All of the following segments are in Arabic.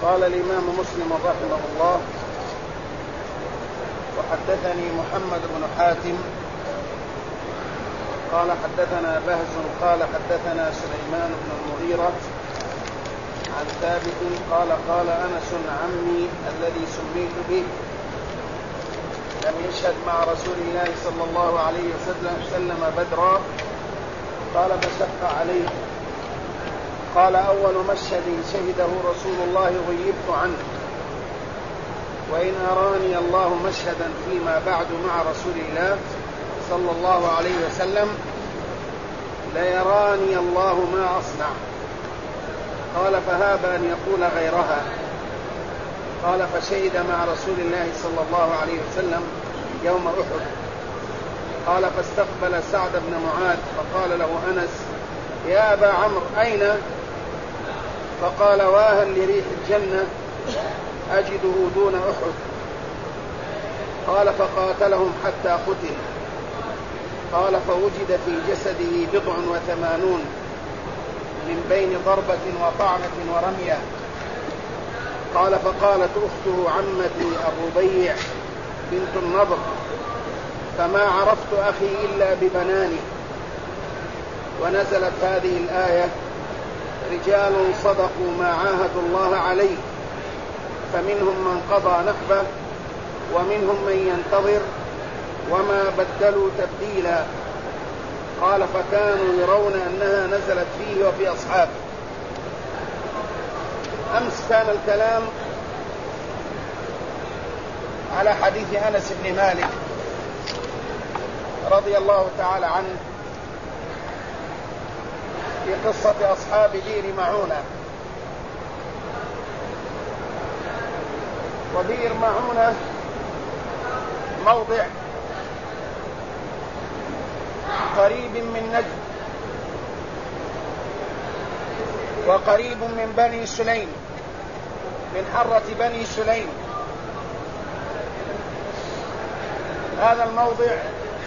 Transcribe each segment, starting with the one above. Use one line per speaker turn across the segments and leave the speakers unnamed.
قال الإمام مسلم رحمه الله: وحدثني محمد بن حاتم قال حدثنا بهز قال حدثنا سليمان بن المغيرة عن ثابت قال أنس عمي الذي سميت به لم يشهد مع رسول الله صلى الله عليه وسلم بدرا. قال فشق عليه. قال: أول مشهد شهده رسول الله غيبت عنه، وإن أراني الله مشهدا فيما بعد مع رسول الله صلى الله عليه وسلم ليراني الله ما أصنع. قال: فهاب أن يقول غيرها. قال: فشهد مع رسول الله صلى الله عليه وسلم يوم أحد. قال: فاستقبل سعد بن معاذ فقال له أنس: يا أبا عمرو أين؟ فقال: واها لريح الجنة أجده دون أحد. قال: فقاتلهم حتى قتل. قال: فوجد في جسده 89 من بين ضربة وطعنة ورمية. قال: فقالت أخته عمتي الربيع بنت النضر: فما عرفت أخي إلا ببناني. ونزلت هذه الآية: رجال صدقوا ما عاهدوا الله عليه فمنهم من قضى نحبه ومنهم من ينتظر وما بدلوا تبديلا. قال: فكانوا يرون أنها نزلت فيه وفي أصحابه. أمس كان الكلام على حديث أنس بن مالك رضي الله تعالى عنه في قصة أصحاب بئر معونة. وبئر معونة موضع قريب من نجد وقريب من بني سليم، من حرة بني سليم. هذا الموضع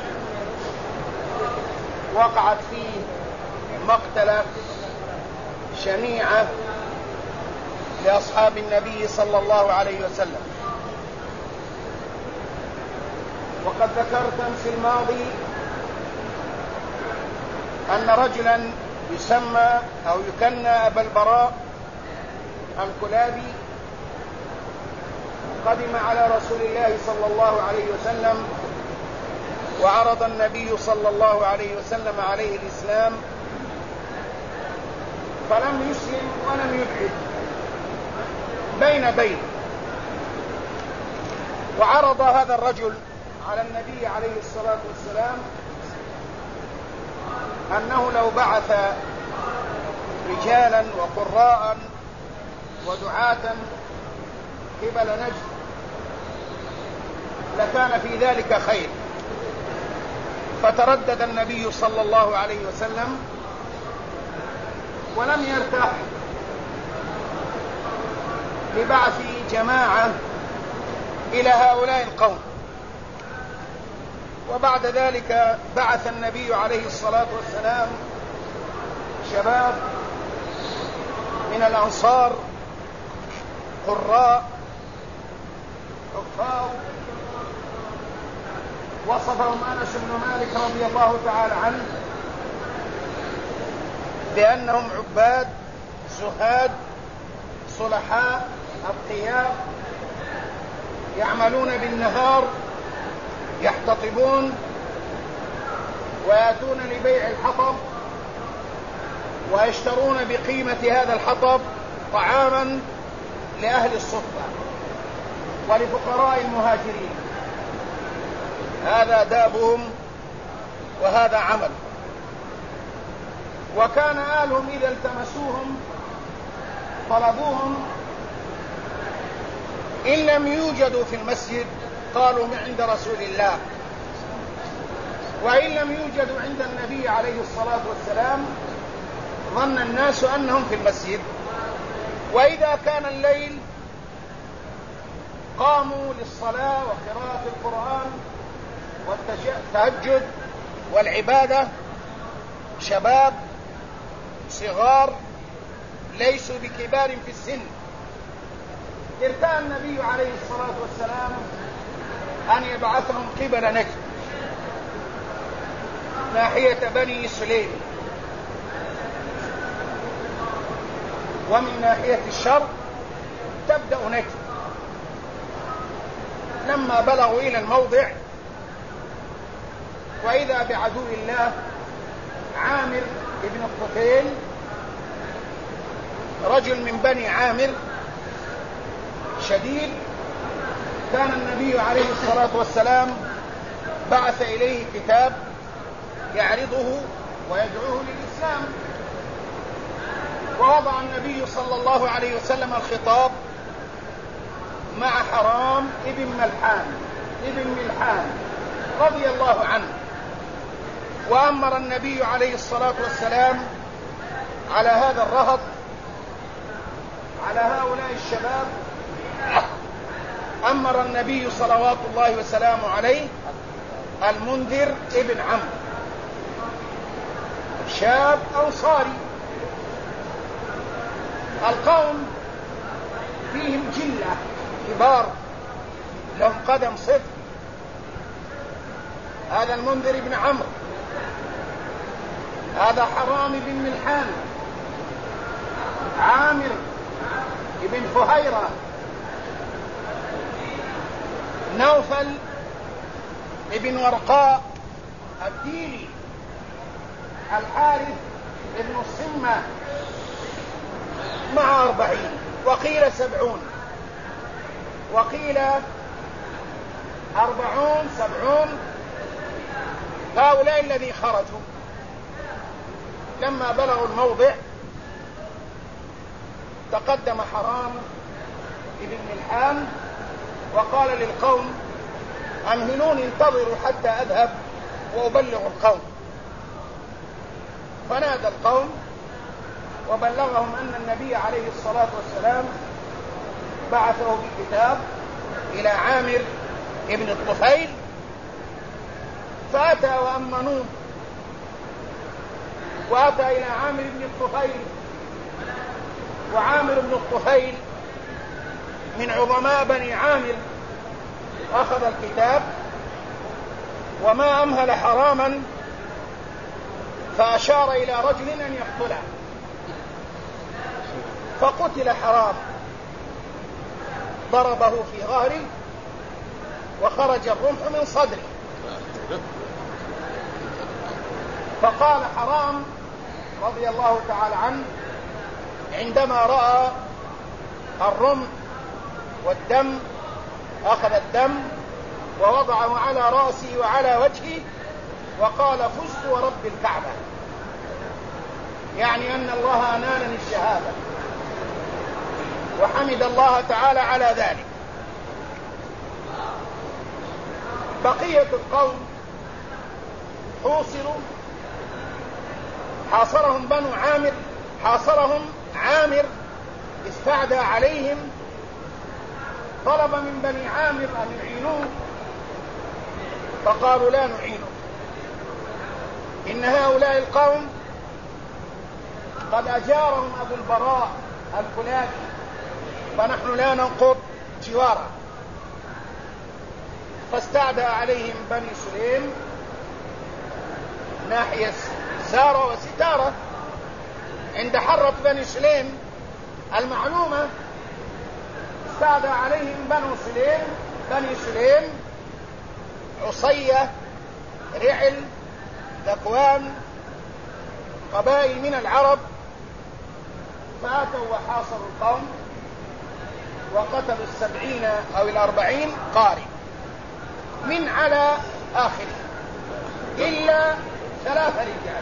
وقعت فيه مقتلة شنيعة لأصحاب النبي صلى الله عليه وسلم. وقد ذكرت أمس الماضي أن رجلا يسمى أو يكنى أبا البراء الكلابي قدم على رسول الله صلى الله عليه وسلم، وعرض النبي صلى الله عليه وسلم عليه الإسلام، فلم يسلم ولم يلحد بين. وعرض هذا الرجل على النبي عليه الصلاة والسلام أنه لو بعث رجالا وقراء ودعاة قبل نجد لكان في ذلك خير. فتردد النبي صلى الله عليه وسلم ولم يرتاح لبعث جماعة إلى هؤلاء القوم. وبعد ذلك بعث النبي عليه الصلاة والسلام شباب من الأنصار قراء حفاظ، وصفهم أنس بن مالك رضي الله تعالى عنه بأنهم عباد زهاد صلحاء أتقياء يعملون بالنهار، يحتطبون ويأتون لبيع الحطب ويشترون بقيمة هذا الحطب طعاما لأهل الصفة ولفقراء المهاجرين. هذا دابهم وهذا عمل. وكان آلهم إذا التمسوهم طلبوهم، إن لم يوجدوا في المسجد قالوا من عند رسول الله، وإن لم يوجدوا عند النبي عليه الصلاة والسلام ظن الناس أنهم في المسجد. وإذا كان الليل قاموا للصلاة وقراءة القرآن والتهجد والعبادة، شباب صغار ليسوا بكبار في السن، ارتأى النبي عليه الصلاة والسلام أن يبعثهم قبل نجد ناحية بني سليم، ومن ناحية الشرق تبدأ نجد. لما بلغوا إلى الموضع وإذا بعدو الله عامر بن الطفيل، رجل من بني عامر شديد، كان النبي عليه الصلاة والسلام بعث إليه كتاب يعرضه ويدعوه للإسلام، ووضع النبي صلى الله عليه وسلم الخطاب مع حرام ابن ملحان رضي الله عنه، وأمر النبي عليه الصلاة والسلام على هذا الرهط، على هؤلاء الشباب، أمر النبي صلوات الله وسلامه عليه المنذر ابن عمرو، شاب أنصاري. القوم فيهم جلة كبار لهم قدم صدق. هذا المنذر ابن عمرو، هذا حرام بن ملحان، عامر بن فهيرة، نوفل ابن ورقاء الديلي، الحارث ابن الصمة، مع 40 وقيل 70 وقيل 40 70. هؤلاء الذي خرجوا لما بلغوا الموضع تقدم حرام ابن ملحان وقال للقوم: أمهلوني، انتظروا حتى أذهب وأبلغ القوم. فنادى القوم وبلغهم أن النبي عليه الصلاة والسلام بعثه بكتاب إلى عامر ابن الطفيل، فأتى وأمنوه، وأتى إلى عامر بن الطفيل، وعامر بن الطفيل من عظماء بني عامر، أخذ الكتاب وما أمهل حراما، فأشار إلى رجل أن يقتله، فقتل حرام، ضربه في ظهره وخرج الرمح من صدره. فقال حرام رضي الله تعالى عنه عندما رأى الرمح والدم، أخذ الدم ووضعه على رأسه وعلى وجهه وقال: فزت ورب الكعبة، يعني أن الله أنالني الشهادة، وحمد الله تعالى على ذلك. بقية القوم حوصروا، حاصرهم بنو عامر، حاصرهم عامر، استعدى عليهم، طلب من بني عامر أن يعينوه، فقالوا: لا نعينه، إن هؤلاء القوم قد أجارهم أبو البراء الكلابي، فنحن لا ننقض جواره. فاستعدى عليهم بني سليم ناحية سارة وستارة. عند حرة بني سليم المعلومة استعدى عليهم بني سليم، عصية، رعل، ذكوان، قبائل من العرب، فأتوا وحاصروا القوم وقتلوا 70 أو 40 قارئ من على آخره، إلا 3 رجال.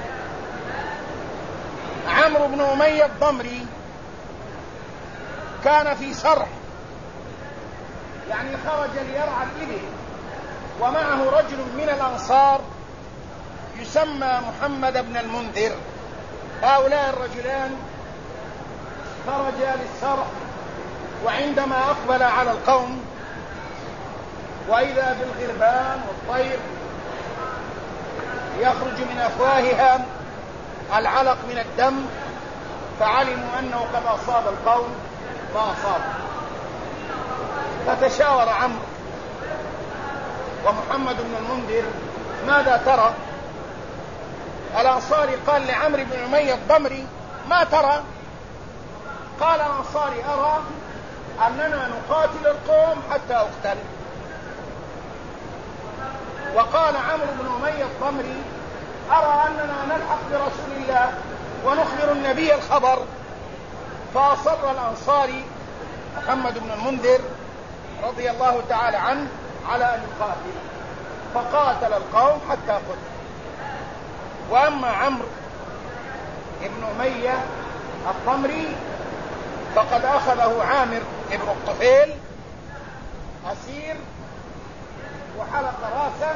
عمرو بن أمية الضمري كان في سرح، يعني خرج ليرعى الإبل، ومعه رجل من الأنصار يسمى محمد بن المنذر. هؤلاء الرجلان خرجا للسرح، وعندما أقبل على القوم وإذا بالغربان والطير يخرج من أفواهها العلق من الدم، فعلموا أنه قد أصاب القوم ما أصاب. فتشاور عمرو ومحمد بن المنذر: ماذا ترى؟ الأنصاري قال لعمرو بن أمية الضمري: ما ترى؟ قال الأنصاري: أرى أننا نقاتل القوم حتى أقتل. وقال عمرو بن أمية الضمري: أرى أننا نلحق برسول الله ونخبر النبي الخبر. فأصر الأنصاري محمد بن المنذر رضي الله تعالى عنه على أن يقاتل، فقاتل القوم حتى قتل. وأما عمرو بن أمية الضمري فقد أخذه عامر بن الطفيل أسير وحلق راسه،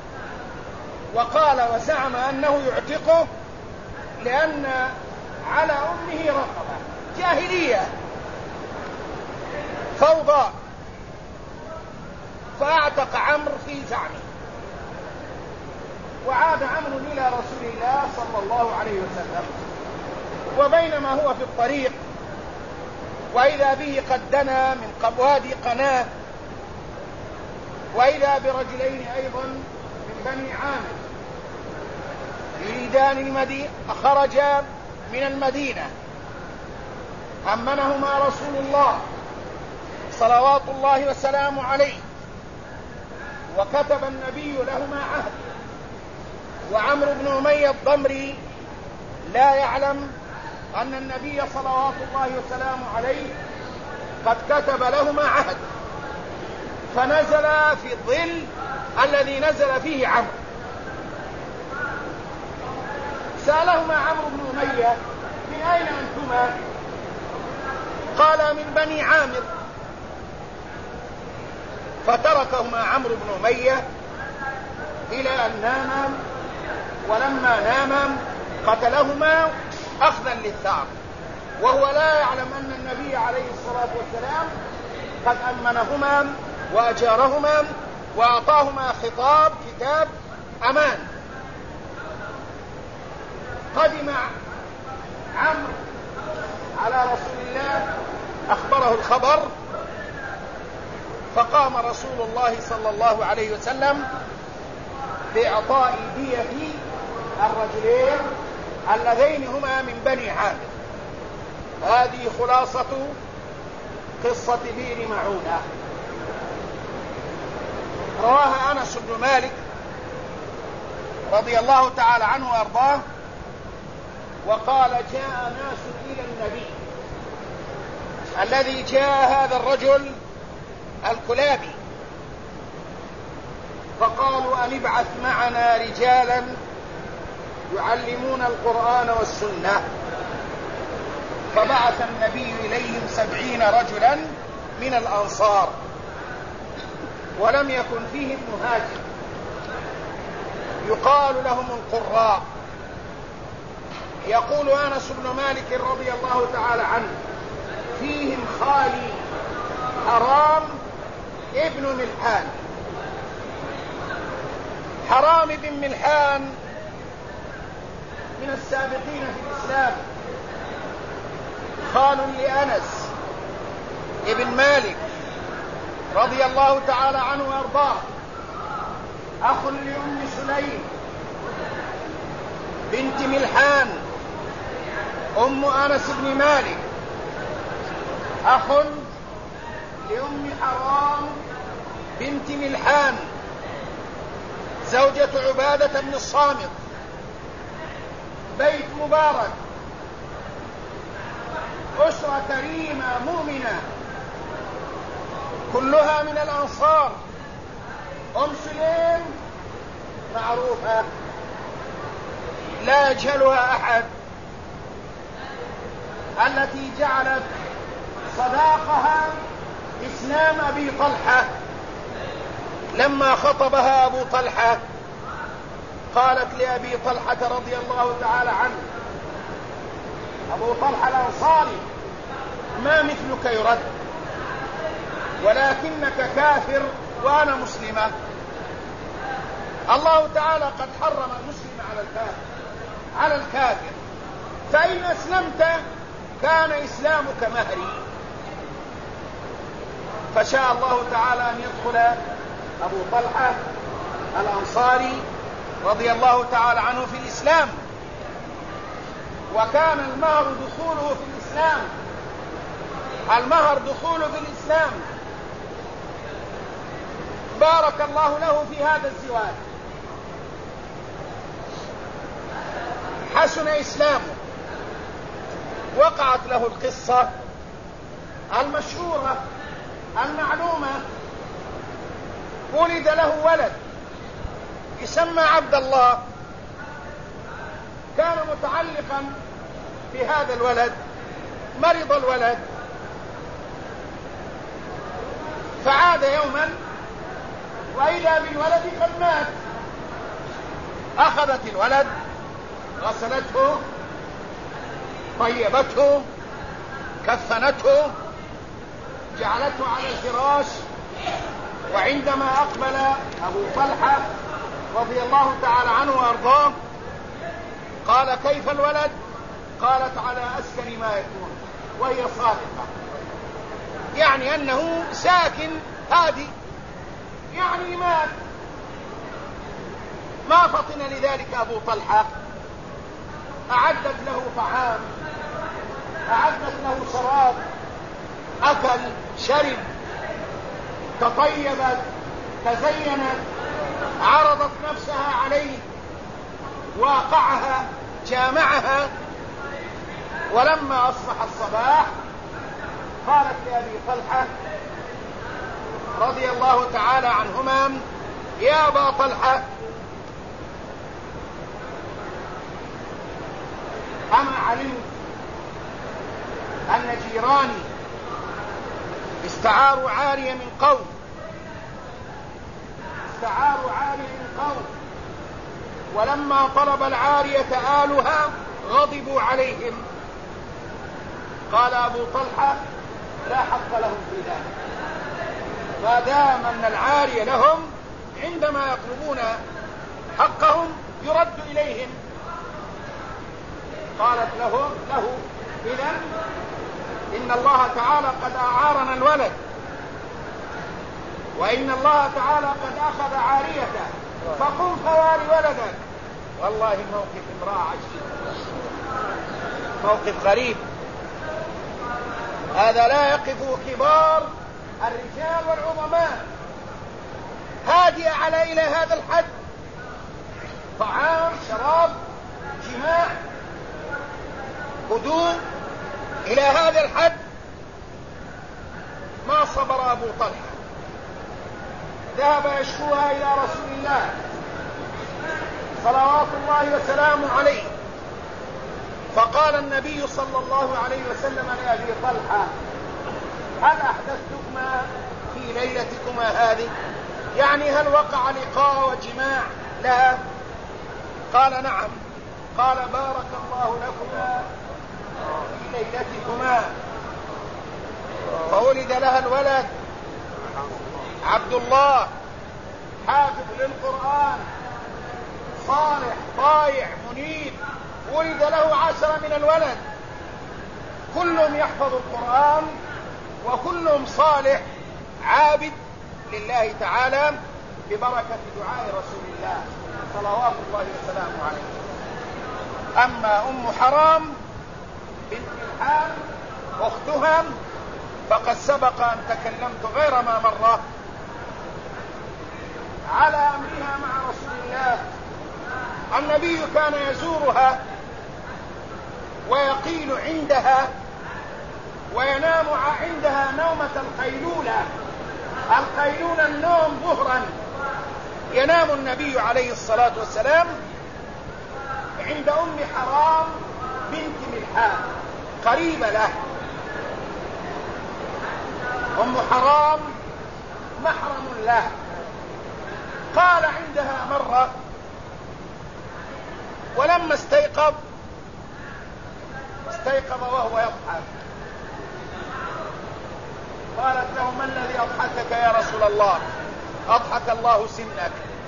وقال وزعم أنه يعتقه لأن على أمه رقبة. جاهلية، فوضى. فأعتق عمرو في زعمه، وعاد عمرو إلى رسول الله صلى الله عليه وسلم. وبينما هو في الطريق وإذا به قد دنا من وادي قناة، وإذا برجلين أيضا من بني عامر يريدان المدينة، خرجا من المدينة، أمنهما رسول الله صلوات الله وسلامه عليه، وكتب النبي لهما عهد. وعمرو بن أمية الضمري لا يعلم أن النبي صلوات الله وسلامه عليه قد كتب لهما عهد، فنزل في الظل الذي نزل فيه عمرو. سألهما عمرو بن أمية: من أين أنتما؟ قال: من بني عامر. فتركهما عمرو بن أمية إلى أن ناما، ولما ناما قتلهما أخذا للثار، وهو لا يعلم أن النبي عليه الصلاة والسلام قد أمنهما وأجارهما وأعطاهما كتاب أمان. قدم عمرو على رسول الله، أخبره الخبر، فقام رسول الله صلى الله عليه وسلم بإعطاء دية الرجلين اللذين هما من بني عامر. هذه خلاصة قصة بئر معونة. رواها أنس بن مالك رضي الله تعالى عنه وأرضاه، وقال: جاء ناس إلى النبي، الذي جاء هذا الرجل الكلابي، فقالوا: أن ابعث معنا رجالا يعلمون القرآن والسنة. فبعث النبي إليهم 70 رجلا من الأنصار، ولم يكن فيهم مهاجر، يقال لهم القراء. يقول أنس بن مالك رضي الله تعالى عنه: فيهم خالي حرام ابن ملحان. حرام بن ملحان من السابقين في الإسلام، خال لأنس ابن مالك رضي الله تعالى عنه وأرضاه، أخ لأم سليم بنت ملحان أم أنس بن مالك، أخ لأم حرام بنت ملحان زوجة عبادة بن الصامت. بيت مبارك، أسرة كريمة مؤمنة، كلها من الأنصار. أم سليم معروفة لا يجهلها أحد، التي جعلت صداقها إسلام أبي طلحة. لما خطبها أبو طلحة قالت لأبي طلحة رضي الله تعالى عنه: أبو طلحة الأنصاري، ما مثلك يرد، ولكنك كافر وأنا مسلمة. الله تعالى قد حرم المسلم على الكافر، فإن أسلمت كان إسلامك مهري. فشاء الله تعالى أن يدخل أبو طلحة الأنصاري رضي الله تعالى عنه في الإسلام، وكان المهر دخوله في الإسلام، المهر دخوله في الإسلام. بارك الله له في هذا الزواج، حسن إسلامه، وقعت له القصة المشهورة المعلومة، ولد له ولد يسمى عبد الله، كان متعلقا بهذا الولد، مرض الولد فعاد يوما وإذا بالولد قد مات. أخذت الولد غسلته طيبته كفنته جعلته على الفراش، وعندما أقبل أبو طلحة رضي الله تعالى عنه وأرضاه قال كيف الولد؟ قالت على أسكن ما يكون، وهي صادقة، يعني أنه ساكن هادي، يعني مات. ما فطن لذلك أبو طلحة، أعدت له طعام، أعدت له شراب، أكل شرب، تطيبت تزينت، عرضت نفسها عليه، واقعها، جامعها. ولما أصبح الصباح قالت لأبي طلحة رضي الله تعالى عنهما يا أبا طلحة أما علمت أن جيراني استعاروا عارية من قوم، استعاروا عارية من قوم، ولما طلب العارية آلها غضبوا عليهم. قال أبو طلحة لا حق لهم في ذلك، ما دام أن العارية لهم عندما يطلبون حقهم يرد إليهم. قالت له إذن إن الله تعالى قد أعارنا الولد، وإن الله تعالى قد أخذ عاريته، فقم فواري ولدك. والله موقف امرأة عجيب، موقف غريب، هذا لا يقف كبار الرجال والعظماء. هادئة على إلى هذا الحد، طعام شراب جماع هدوء إلى هذا الحد. ما صبر أبو طلحة، ذهب يشكوها إلى رسول الله صلوات الله وسلامه عليه، فقال النبي صلى الله عليه وسلم لأبي طلحة هل أحدثتكما في ليلتكما هذه؟ يعني هل وقع لقاء وجماع لها؟ قال نعم. قال بارك الله لكما في ليلتكما. فولد لها الولد عبد الله، حافظ للقرآن، صالح طائع منيب، ولد له 10 من الولد، كلهم يحفظ القرآن وكلهم صالح عابد لله تعالى ببركة دعاء رسول الله صلوات الله وسلامه عليه. أما أم حرام بنت الحارث أختها فقد سبق أن تكلمت غير ما مرة على أمرها مع رسول الله. النبي كان يزورها ويقيل عندها وينام عندها نومة القيلولة. القيلولة النوم ظهرا، ينام النبي عليه الصلاة والسلام عند أم حرام بنت ملحان قريبة له. أم حرام محرم له. قال عندها مرة ولما استيقظ وهو يضحك، قالت له ما الذي أضحكك يا رسول الله؟ أضحك الله سنك.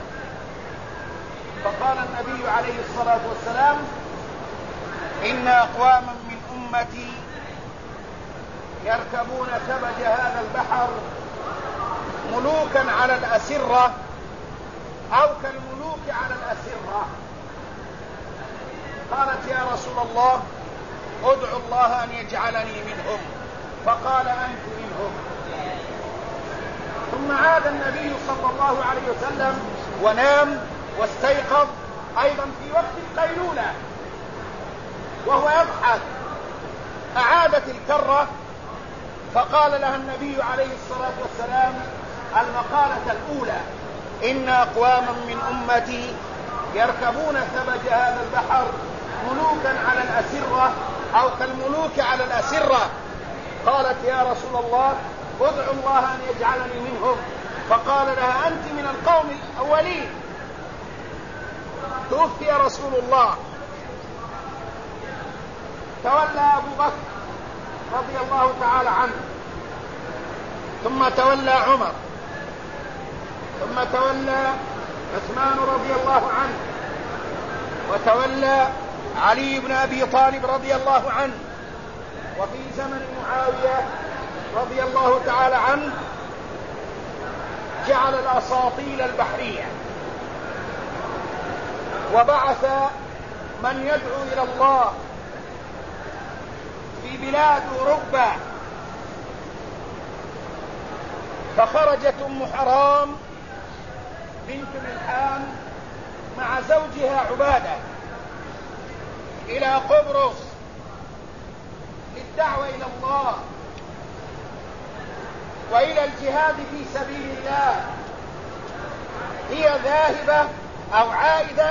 فقال النبي عليه الصلاة والسلام إن أقواما من أمتي يركبون ثبج هذا البحر ملوكا على الأسرة أو كالملوك على الأسرة. قالت يا رسول الله ادعو الله أن يجعلني منهم، فقال أنت منهم. ثم عاد النبي صلى الله عليه وسلم ونام واستيقظ أيضا في وقت القيلولة وهو يضحك. أعادت الكرة فقال لها النبي عليه الصلاة والسلام المقالة الأولى: إن أقواما من أمتي يركبون ثبج هذا البحر ملوكا على الأسرة أو كالملوك على الأسرة. قالت يا رسول الله ادعو الله أن يجعلني منهم، فقال لها أنت من القوم الأولين. توفي رسول الله، تولى أبو بكر رضي الله تعالى عنه، ثم تولى عمر، ثم تولى عثمان رضي الله عنه، وتولى علي بن أبي طالب رضي الله عنه. وفي زمن معاوية رضي الله تعالى عنه جعل الأساطيل البحرية وبعث من يدعو إلى الله في بلاد أوروبا. فخرجت أم حرام بنت ملحان مع زوجها عبادة إلى قبرص للدعوة إلى الله وإلى الجهاد في سبيل الله. هي ذاهبة أو عائدة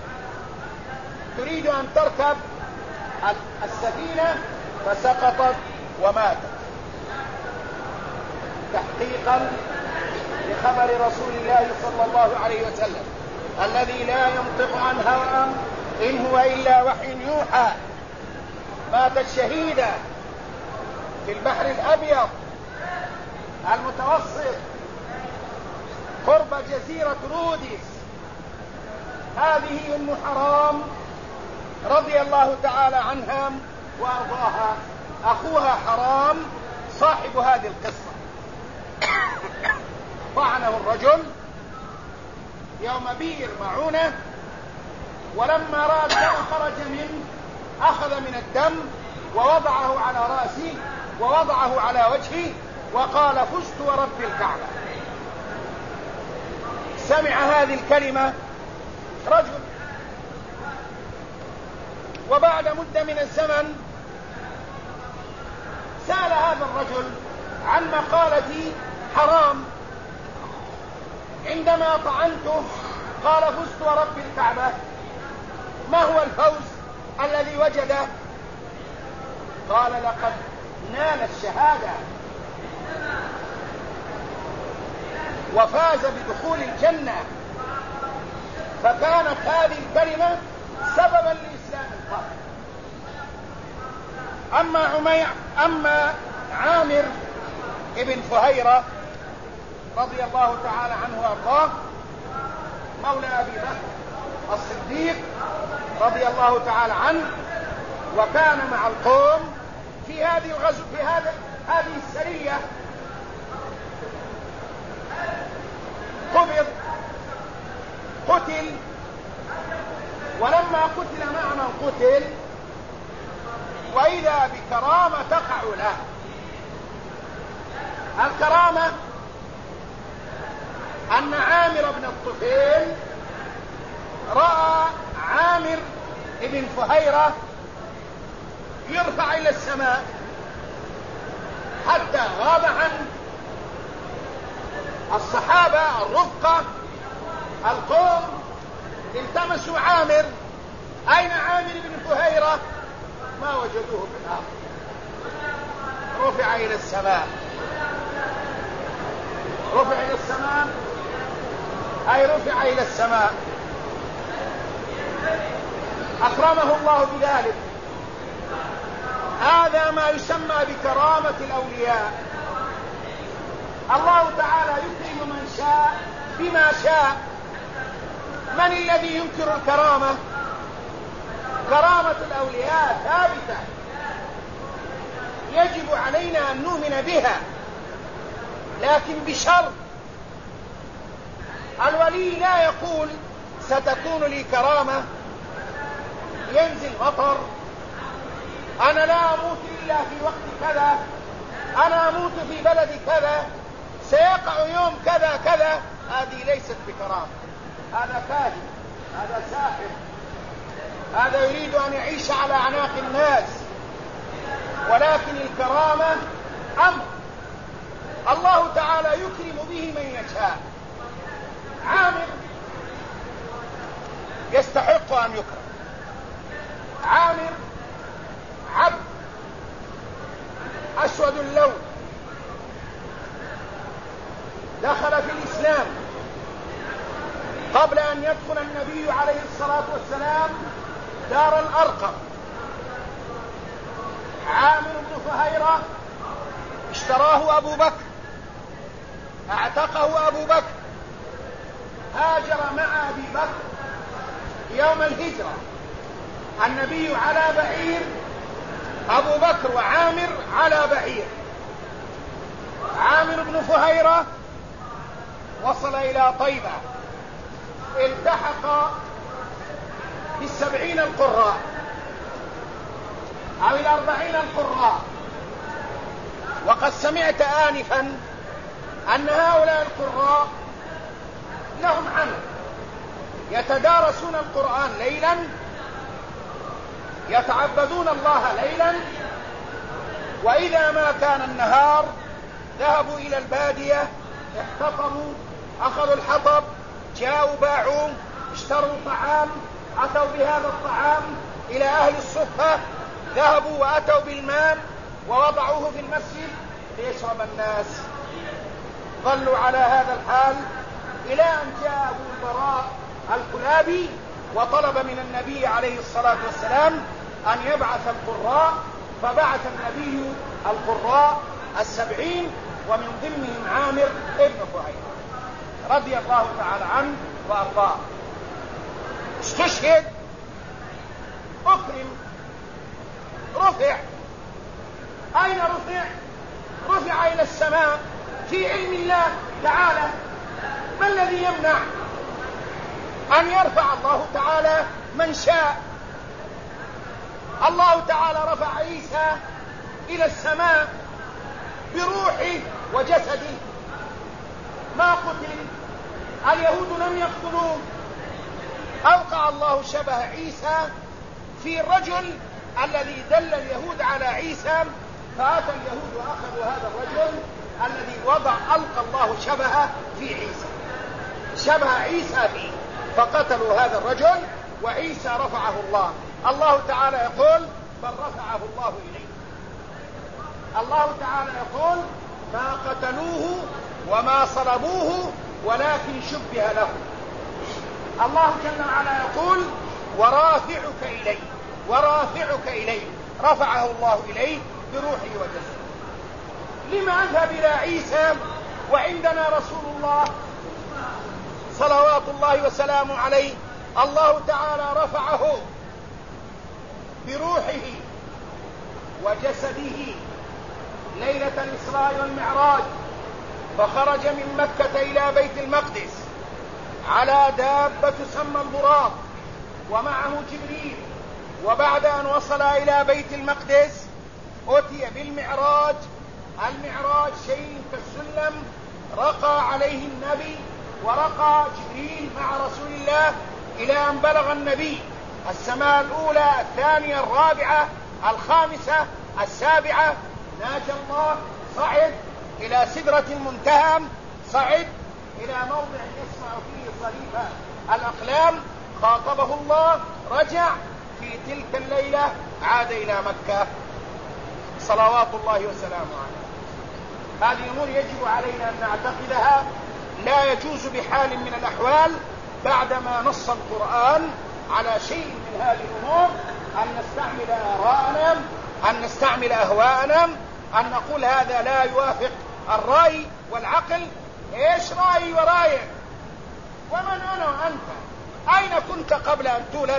تريد أن تركب السفينة فسقطت وماتت، تحقيقا لخبر رسول الله صلى الله عليه وسلم الذي لا ينطق عن هوى إن هو إلا وحي يوحى. ماتت شهيدة في البحر الأبيض المتوسط قرب جزيرة رودس. هذه أم حرام رضي الله تعالى عنها وأرضاها. أخوها حرام صاحب هذه القصة طعنه الرجل يوم بئر معونة، ولما رأى الدم خرج منه أخذ من الدم ووضعه على رأسه ووضعه على وجهه وقال فزت ورب الكعبة. سمع هذه الكلمة رجل، وبعد مدة من الزمن سأل هذا الرجل عن مقالة حرام عندما طعنته، قال فزت ورب الكعبة. ما هو الفوز الذي وجده؟ قال لقد نال الشهادة وفاز بدخول الجنة. فكانت هذه الكلمة سببا لإسلام القوم. أما عامر ابن فهيرة رضي الله تعالى عنه وارضاه مولى أبي بكر الصديق رضي الله تعالى عنه، وكان مع القوم في هذه الغزو في هذه السرية. قتل، ولما قتل مع من قتل وإذا بكرامة تقع له. الكرامة أن عامر بن الطفيل رأى عامر بن فهيرة يرفع إلى السماء حتى غاب عن الصحابة الرفقة القوم. التمسوا عامر، أين عامر بن فهيرة؟ ما وجدوه في الأرض. رفع إلى السماء. رفع إلى السماء أي رفع إلى السماء، أكرمه الله بذلك. هذا ما يسمى بكرامة الأولياء. الله تعالى يكرم من شاء بما شاء. من الذي ينكر الكرامة؟ كرامة الأولياء ثابتة، يجب علينا أن نؤمن بها، لكن بشرط الولي لا يقول ستكون لي كرامة، ينزل مطر، أنا لا أموت إلا في وقت كذا، أنا أموت في بلد كذا، سيقع يوم كذا كذا. هذه ليست بكرامة، هذا كاهن، هذا ساحر، هذا يريد أن يعيش على أعناق الناس. ولكن الكرامة أمر الله تعالى يكرم به من يشاء. عامر يستحق أن يكرم. عامر عبد أسود اللون، دخل في الإسلام قبل أن يدخل النبي عليه الصلاة والسلام دار الأرقم. عامر بن فهيرة اشتراه أبو بكر، اعتقه أبو بكر، هاجر مع أبي بكر يوم الهجرة، النبي على بعير، أبو بكر وعامر على بعير. عامر بن فهيرة وصل إلى طيبة، التحق ب70 القراء أو 40 القراء. وقد سمعت آنفا أن هؤلاء القراء لهم عمل، يتدارسون القرآن ليلا، يتعبدون الله ليلا، وإذا ما كان النهار ذهبوا إلى البادية، احتطبوا، أخذوا الحطب، جاءوا باعوا، اشتروا طعام، أتوا بهذا الطعام إلى أهل الصفة، ذهبوا وأتوا بالماء ووضعوه في المسجد ليشرب الناس. ظلوا على هذا الحال إلى أن جاء أبو البراء الكلابي وطلب من النبي عليه الصلاة والسلام أن يبعث القراء، فبعث النبي القراء 70 ومن ضمنهم عامر ابن فهيرة رضي الله تعالى عنه وأرضاه. استشهد، أكرم، رفع. أين رفع؟ رفع إلى السماء في علم الله تعالى. ما الذي يمنع أن يرفع الله تعالى من شاء؟ الله تعالى رفع عيسى إلى السماء بروحه وجسده، ما قتل، اليهود لم يقتلوه. أوقع الله شبه عيسى في الرجل الذي دل اليهود على عيسى، فأتى اليهود وأخذوا هذا الرجل الذي ألقى الله شبهه في عيسى، شبه عيسى فيه، فقتلوا هذا الرجل وعيسى رفعه الله. الله تعالى يقول بل رفعه الله إليه. الله تعالى يقول ما قتلوه وما صلبوه ولكن شبه له. الله جل وعلا يقول ورافعك إليه، ورافعك إليه، رفعه الله إليه بروحه وجسده. لما أذهب إلى عيسى وعندنا رسول الله صلوات الله وسلامه عليه؟ الله تعالى رفعه بروحه وجسده ليلة الإسراء والمعراج، فخرج من مكة إلى بيت المقدس على دابة تسمى البراق ومعه جبريل. وبعد أن وصل إلى بيت المقدس أتي بالمعراج. المعراج شيء كالسلم، رقى عليه النبي ورقى جبريل مع رسول الله إلى أن بلغ النبي السماء الأولى، الثانية، الرابعة، الخامسة، السابعة، ناجى الله، صعد إلى سدرة المنتهى، صعد إلى موضع يسمع فيه صريف الأقلام، خاطبه الله، رجع في تلك الليلة، عاد إلى مكة صلوات الله وسلامه عليه. هذه أمور يجب علينا أن نعتقدها، لا يجوز بحال من الأحوال بعدما نص القرآن على شيء من هذه الأمور أن نستعمل آراءنا، أن نستعمل أهواءنا، أن نقول هذا لا يوافق الرأي والعقل. إيش رأيي ورأيك؟ ومن أنا وأنت؟ أين كنت قبل أن تولد؟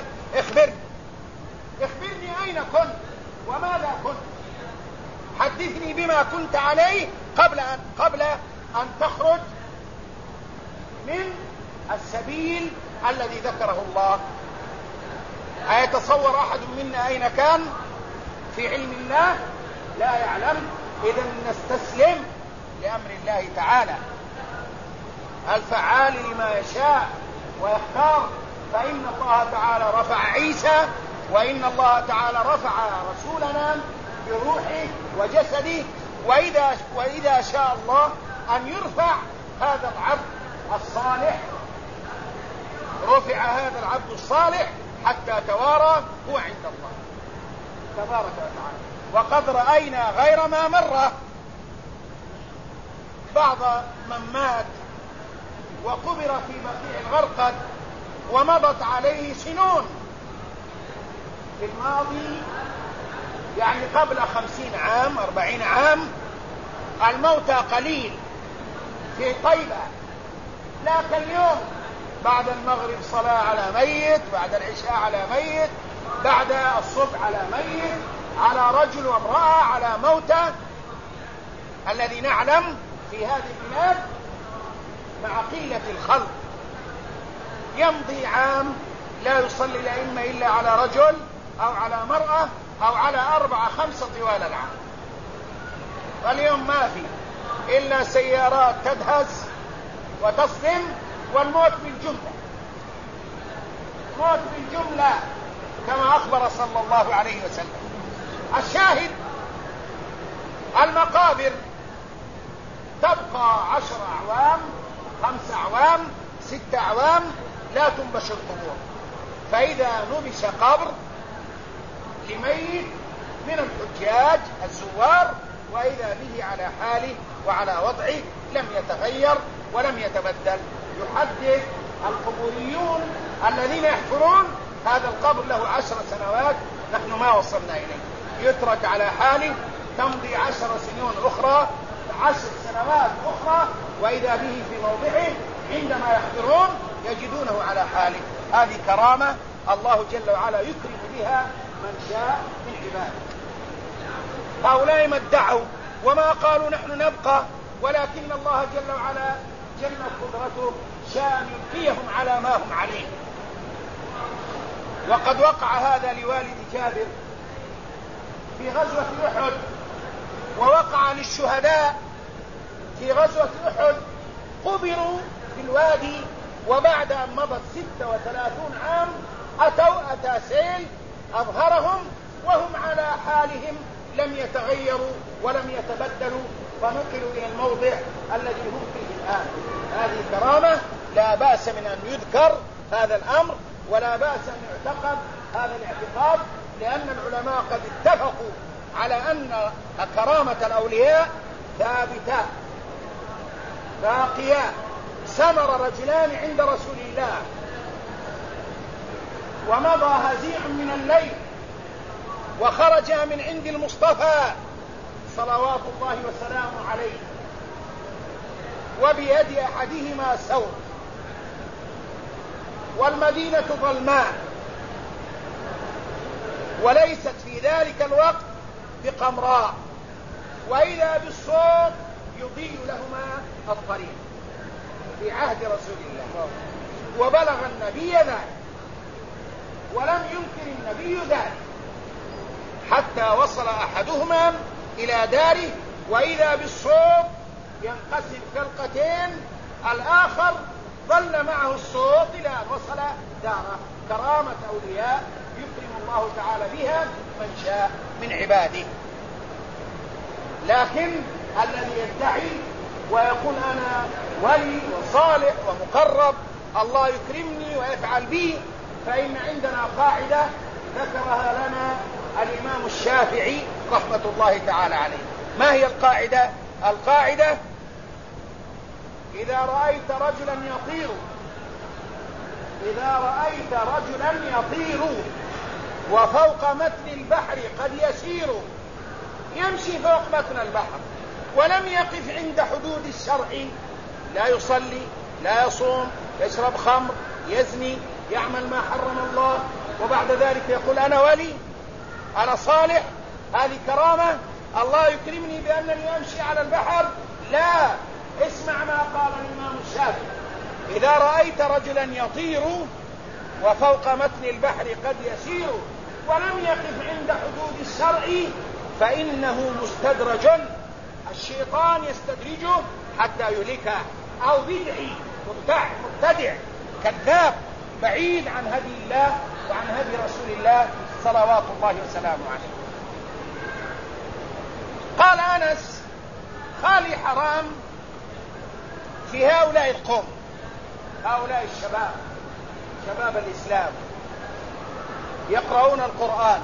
اخبرني أين كنت وماذا كنت؟ حدثني بما كنت عليه قبل أن تخرج من السبيل الذي ذكره الله. أيتصور أحد منا أين كان في علم الله؟ لا يعلم. إذن نستسلم لأمر الله تعالى الفعال لما يشاء ويختار. فإن الله تعالى رفع عيسى، وإن الله تعالى رفع رسولنا بروحه وجسده، وإذا شاء الله أن يرفع هذا العبد الصالح رفع هذا العبد الصالح حتى توارى هو عند الله تبارك وتعالى. وقد رأينا غير ما مر بعض من مات وقبر في بقيع الغرقد ومضت عليه سنون في الماضي، يعني قبل 50 عام 40 عام. الموتى قليل في طيبة، لكن اليوم بعد المغرب صلاة على ميت، بعد العشاء على ميت، بعد الصبح على ميت، على رجل وامرأة، على موتى. الذي نعلم في هذه البلاد مع قلة الخلق يمضي عام لا يصلي الأئمة إلا على رجل أو على مرأة أو على 4 5 طوال العام. واليوم ما في إلا سيارات تدهس وتصدم، والموت بالجملة، موت بالجملة كما أخبر صلى الله عليه وسلم. الشاهد المقابر تبقى 10 أعوام 5 أعوام 6 أعوام لا تنبش القبور. فإذا نبش قبر لميت من الحجاج الزوار وإذا به على حاله وعلى وضعه لم يتغير ولم يتبدل. يحدث القبوريون الذين يحفرون هذا القبر له 10 سنوات، نحن ما وصلنا إليه، يترك على حاله، تمضي 10 سنين أخرى 10 سنوات أخرى وإذا به في موضعه، عندما يحفرون يجدونه على حاله. هذه كرامة الله جل وعلا يكرم بها من شاء من عباده. هؤلاء ما ادعوا وما قالوا نحن نبقى، ولكن الله جل وعلا جل قدرته شاء أن يبقيهم على ما هم عليه. وقد وقع هذا لوالد جابر في غزوة أحد، ووقع للشهداء في غزوة أحد، قبروا في الوادي، وبعد أن مضت 36 عام أتى سيل أظهرهم وهم على حالهم لم يتغيروا ولم يتبدلوا، فنقلوا إلى الموضع الذي هم فيه الآن. هذه كرامة لا بأس من أن يذكر هذا الأمر، ولا بأس أن يعتقد هذا الاعتقاد، لأن العلماء قد اتفقوا على أن كرامة الأولياء ثابتة باقية. سمر رجلان عند رسول الله ومضى هزيع من الليل وخرج من عند المصطفى صلوات الله وسلامه عليه، وبيد أحدهما سور، والمدينة ظلماء وليست في ذلك الوقت بقمراء، وإذا بالصوت يضيء لهما الطريق في عهد رسول الله. وبلغ النبي ذلك ولم ينكر النبي ذلك حتى وصل أحدهما إلى داره، وإذا بالصوت ينقسم فرقتين، الآخر ظل معه الصوت إلى أن وصل داره. كرامة أولياء يكرم الله تعالى بها من شاء من عباده. لكن الذي يدعي ويقول أنا ولي وصالح ومقرب الله يكرمني ويفعل بي، فإن عندنا قاعدة ذكرها لنا الإمام الشافعي رحمة الله تعالى عليه. ما هي القاعدة؟ القاعدة: إذا رأيت رجلا يطير، إذا رأيت رجلا يطير وفوق متن البحر قد يسير، يمشي فوق متن البحر ولم يقف عند حدود الشرع، لا يصلي لا يصوم، يشرب خمر، يزني، يعمل ما حرم الله، وبعد ذلك يقول أنا ولي أنا صالح، هذه كرامة الله يكرمني بأنني أمشي على البحر؟ لا، اسمع ما قال الإمام الشافعي إذا رأيت رجلا يطير وفوق متن البحر قد يسير ولم يقف عند حدود الشرع فإنه مستدرج، الشيطان يستدرجه حتى يهلكه، أو بدعي مبتدع كذاب بعيد عن هدي الله وعن هدي رسول الله صلوات الله وسلامه عليه. قال أنس: خالي حرام في هؤلاء القوم، هؤلاء الشباب، شباب الإسلام، يقرؤون القرآن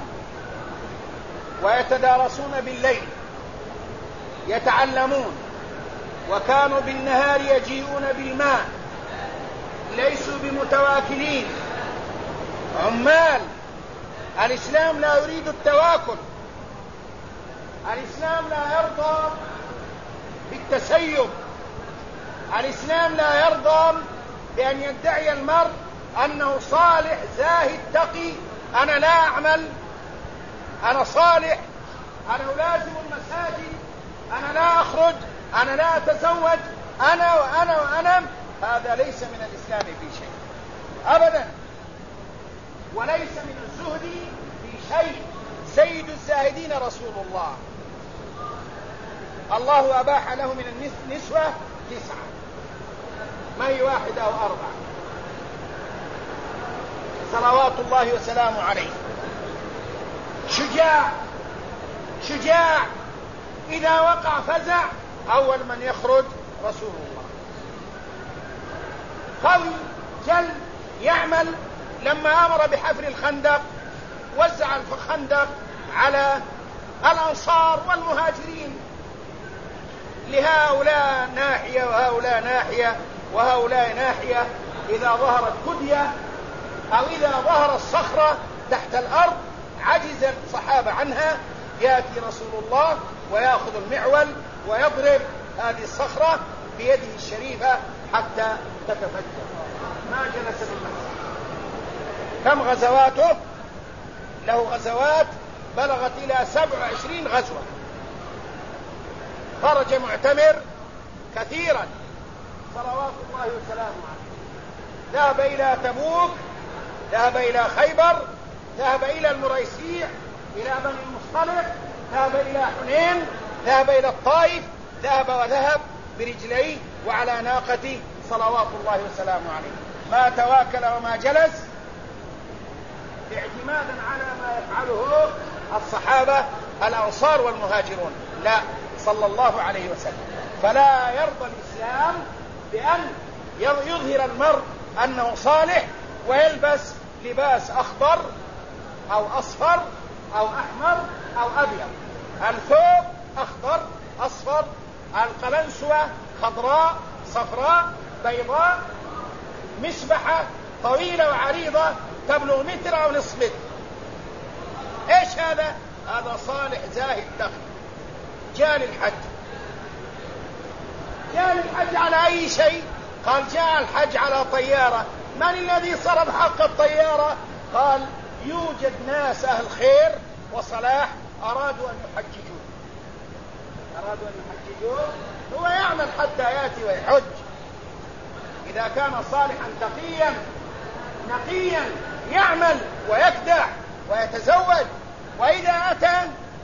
ويتدارسون بالليل، يتعلمون، وكانوا بالنهار يجيئون بالماء، ليسوا بمتواكلين، عمال. الإسلام لا يريد التواكل، الإسلام لا يرضى بالتسيب، الإسلام لا يرضى بأن يدعي المرء أنه صالح زاهد تقي، أنا لا أعمل، أنا صالح، أنا ألازم المساجد، أنا لا أخرج، أنا لا أتزوج، أنا وأنا وأنا. هذا ليس من الإسلام في شيء أبدا، وليس من الزهد في شيء. سيد الزاهدين رسول الله، الله أباح له من النسوة 9، ما هي 1 أو 4، صلوات الله وسلامه عليه. شجاع إذا وقع فزع، أول من يخرج رسول الله. قوي جل يعمل. لما أمر بحفر الخندق وزع الخندق على الأنصار والمهاجرين، لهؤلاء ناحية وهؤلاء ناحية وهؤلاء ناحية. إذا ظهرت كدية أو إذا ظهر الصخرة تحت الأرض عجز الصحابة عنها، يأتي رسول الله ويأخذ المعول ويضرب هذه الصخرة بيده الشريفة حتى تتفجر. ما جلس بالمسجد. كم غزواته؟ له غزوات بلغت إلى 27 غزوة. خرج معتمر كثيرا صلوات الله وسلامه عليه. ذهب إلى تبوك، ذهب إلى خيبر، ذهب إلى المريسيع، إلى بني المصطلق، ذهب إلى حنين، ذهب إلى الطائف، ذهب برجليه وعلى ناقته صلوات الله وسلامه عليه. ما تواكل وما جلس اعتمادا على ما يفعله الصحابة الأنصار والمهاجرون، لا، صلى الله عليه وسلم. فلا يرضى الإسلام بأن يظهر المرء أنه صالح ويلبس لباس أخضر أو أصفر أو أحمر أو أبيض. الثوب أخضر أصفر، القلنسوة خضراء صفراء بيضاء، مسبحة طويلة وعريضة تبلغ متر أو نصف متر. إيش هذا؟ هذا صالح زاهد تقي. جاء للحج على أي شيء؟ قال جاء الحج على طيارة. من الذي صرف حق الطيارة؟ قال يوجد ناس أهل خير وصلاح أرادوا أن يحججوه، هو يعمل حتى يأتي ويحج. إذا كان صالحا تقيا نقيا يعمل ويكدح ويتزوج، وإذا أتى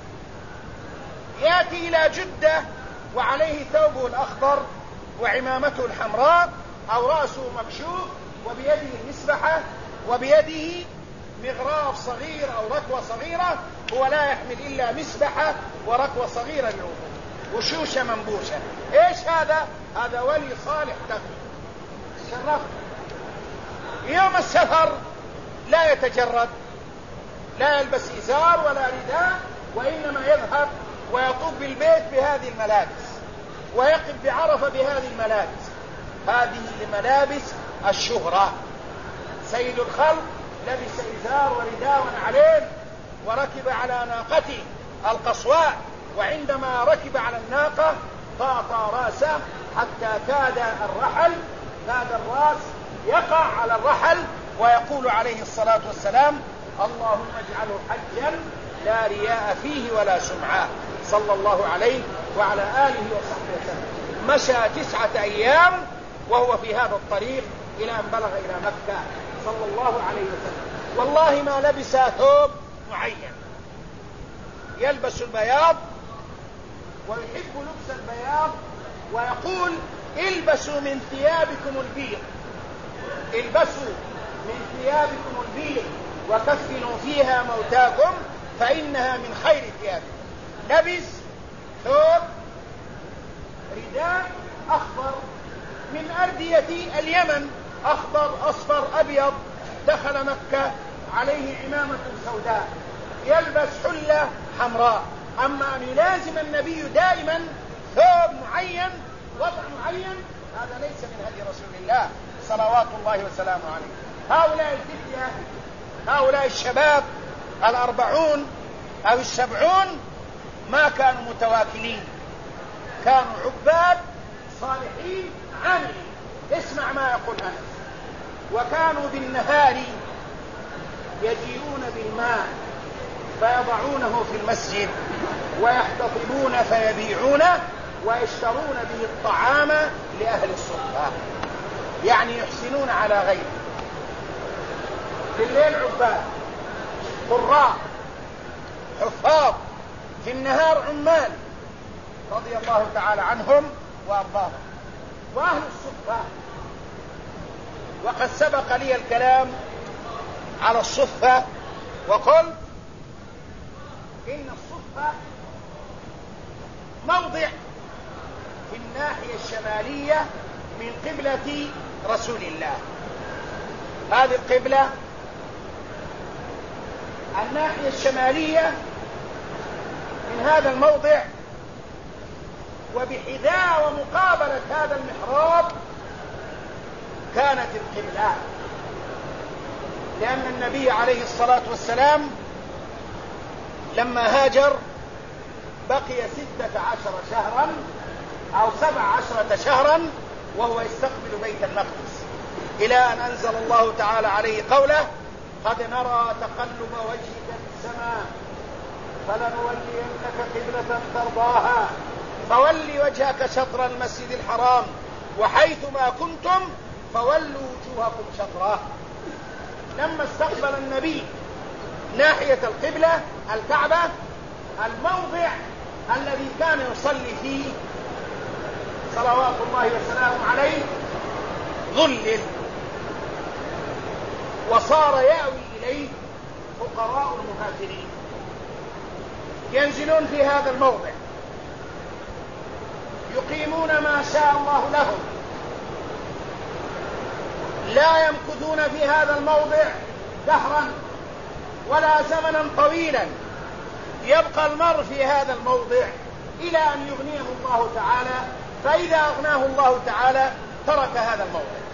يأتي إلى جدة وعليه ثوبه الأخضر وعمامته الحمراء أو رأسه مكشوف وبيده المسبحة وبيده مغراف صغير أو ركوة صغيرة، هو لا يحمل إلا مسبحة وركوة صغيرة للوضوء وشوشة منبوشة. إيش هذا؟ هذا ولي صالح تقي. شرف. يوم السفر لا يتجرد، لا يلبس إزار ولا رداء، وإنما يذهب ويطوف بالبيت بهذه الملابس ويقف بعرفة بهذه الملابس. هذه ملابس الشهرة. سيد الخلق لبس إزار ورداء ونعلين وركب على ناقته القصواء، وعندما ركب على الناقة طاطا راسه حتى كاد الراس يقع على الرحل، ويقول عليه الصلاة والسلام اللهم اجعله حجا لا رياء فيه ولا سمعة، صلى الله عليه وعلى آله وصحبه وسلم. مشى 9 أيام وهو في هذا الطريق إلى أن بلغ إلى مكة صلى الله عليه وسلم. والله ما لبس ثوب معين، يلبس البياض ويحب لبس البياض، ويقول البسوا من ثيابكم البيض، البسوا من ثيابكم البيض وكفنوا فيها موتاكم فإنها من خير ثيابكم. لبس ثوب رداء أخضر من أردية اليمن، أخضر أصفر أبيض، دخل مكة عليه عمامة سوداء، يلبس حلة حمراء. أما أن يلازم النبي دائما ثوب معين وضع معين، هذا ليس من هدي رسول الله صلوات الله وسلامه عليه. هؤلاء الفتية، هؤلاء الشباب 40 أو 70 ما كانوا متواكلين، كانوا عباد صالحين عاملين. اسمع ما يقول أنس: وكانوا بالنهار يجيئون بالماء فيضعونه في المسجد ويحتطبون فيبيعونه ويشترون به الطعام لأهل الصفة، يعني يحسنون على غيره. في الليل عباد قراء حفاظ، في النهار عمال رضي الله تعالى عنهم وأرضاهم. وأهل الصفة، وقد سبق لي الكلام على الصفة وقلت إن الصفة موضع في الناحية الشمالية من قبلة رسول الله. هذه القبلة الناحية الشمالية من هذا الموضع، وبحذاء ومقابلة هذا المحراب كانت القبلة، لأن النبي عليه الصلاة والسلام لما هاجر بقي 16 شهرا أو 17 شهرا وهو يستقبل بيت المقدس، إلى أن أنزل الله تعالى عليه قوله: قد نرى تقلب وجهك في السماء فلنولينك قبلة ترضاها فول وجهك شطر المسجد الحرام وحيث ما كنتم فولوا وجوهكم شطره. لما استقبل النبي ناحية القبلة الكعبة، الموضع الذي كان يصلي فيه صلوات الله وسلامه عليه ظلل، وصار يأوي إليه فقراء المهاجرين، ينزلون في هذا الموضع يقيمون ما شاء الله لهم، لا يمكثون في هذا الموضع دهرا ولا زمنا طويلا، يبقى المرء في هذا الموضع إلى أن يغنيه الله تعالى، فإذا أغناه الله تعالى ترك هذا الموضع.